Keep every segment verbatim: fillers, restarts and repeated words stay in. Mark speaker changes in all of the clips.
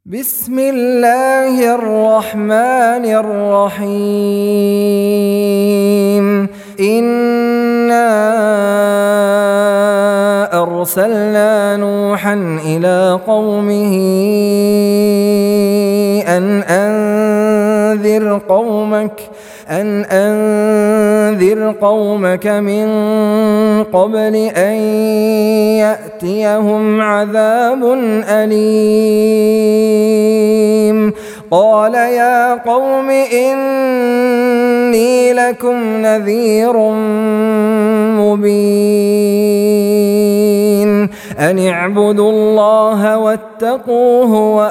Speaker 1: بسم الله الرحمن الرحيم إنا أرسلنا نوحا إلى قومه أن أنذر قومك أن أنذر قومك من قبل أن يأتيهم عذاب أليم. قال يا قوم إني لكم نذير مبين أن اعبدوا الله واتقوه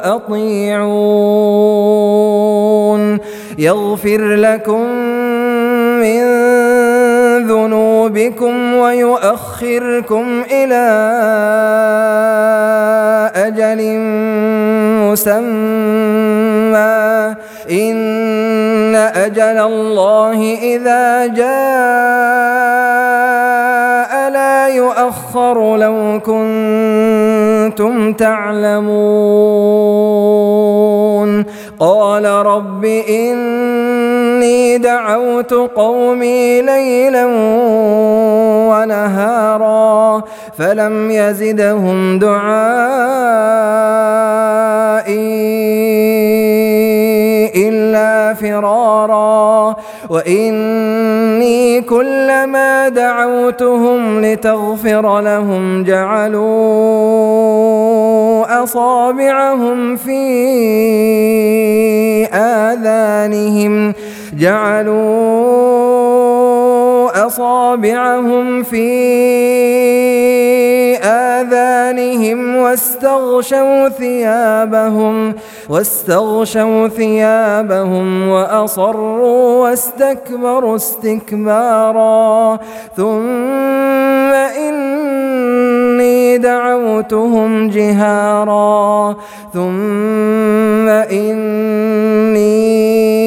Speaker 1: وأطيعون يغفر لكم من ذنوبكم ويؤخركم إلى أجل مسمى إن أجل الله إذا جاء لا يؤخر لو كنتم تعلمون. قال رب إني دعوت قومي ليلا ونهارا فلم يزدهم دعائي إلا فرارا وإني كلما دعوتهم لتغفر لهم جعلوا أصابعهم في آذانهم جعلوا أصابعهم في آذانهم واستغشوا ثيابهم واستغشوا ثيابهم وأصروا واستكبروا استكبارا ثم إني دعوتهم جهارا ثم إني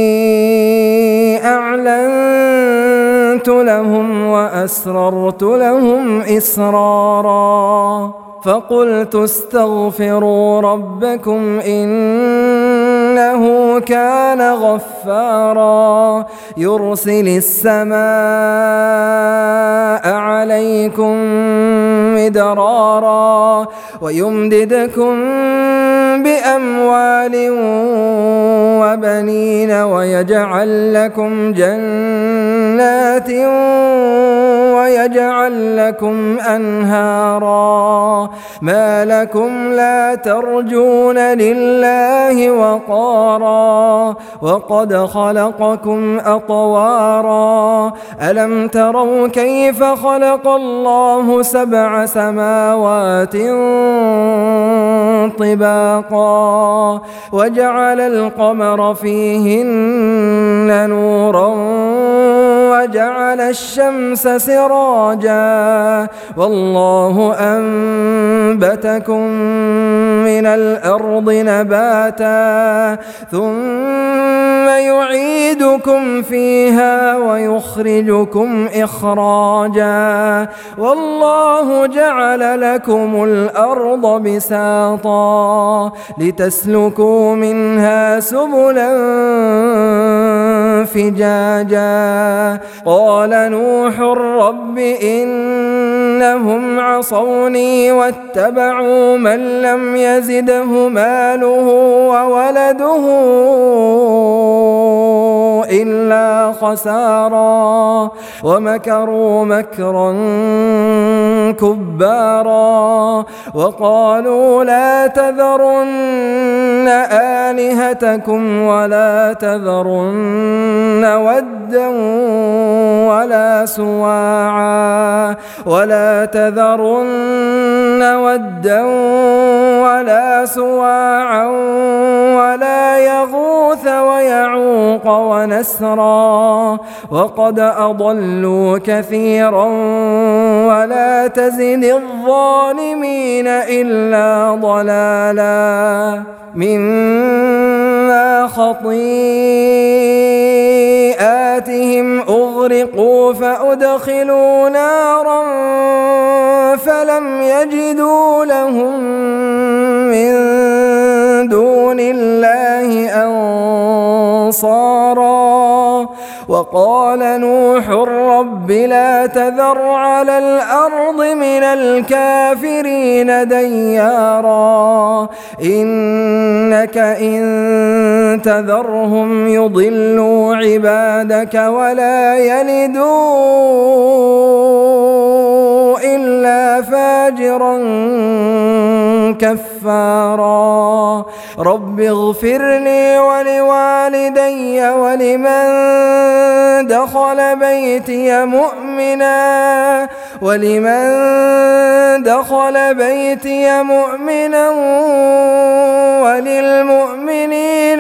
Speaker 1: أعلنت لهم وأسررت لهم إسرارا فقلت استغفروا ربكم إنه كان غفارا يرسل السماء عليكم مدرارا ويمددكم بأموال وبنين ويجعل لكم جنات ويجعل لكم أنهارا ما لكم لا ترجون لله وقارا وقد خلقكم أطوارا ألم تروا كيف خلق الله سبع سماوات طباقا وجعل القمر فيهن نورا وجعل الشمس سراجا والله أنبتكم من الأرض نباتا ثم يعيدكم فيها ويخرجكم إخراجا والله جعل لكم الأرض بساطا لتسلكوا منها سبلا فجاجا قال نوح رب إنهم عصوني واتبعوا من لم يزده ماله وولده إلا خسارا ومكروا مكرا كبارا وقالوا لا تذرن آلهتكم ولا تذرن ودا ولا سواعا ولا تذرن ودا ولا سواعا ولا يغوث ويعوق ونسرا وقد أضلوا كثيرا ولا تزد الظالمين إلا ضلالا مما خطيئاتهم أغرقوا فأدخلوا نارا فلم يجدوا لهم من دون دون الله أنصارا. وقال نوح رب لا تذر على الأرض من الكافرين ديارا إنك إن تذرهم يضلوا عبادك ولا يلدوا إلا فاجرا كفارا. رب اغفر لي ولوالدي ولمن دخل بيتي مؤمنا ولمن دخل بيتي مؤمنا وللمؤمنين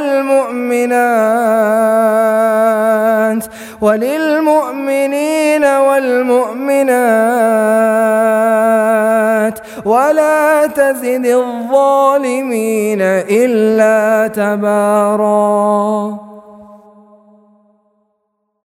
Speaker 1: والمؤمنات وللمؤمنين والمؤمنات ولا تزد الظالمين إلا تبارا.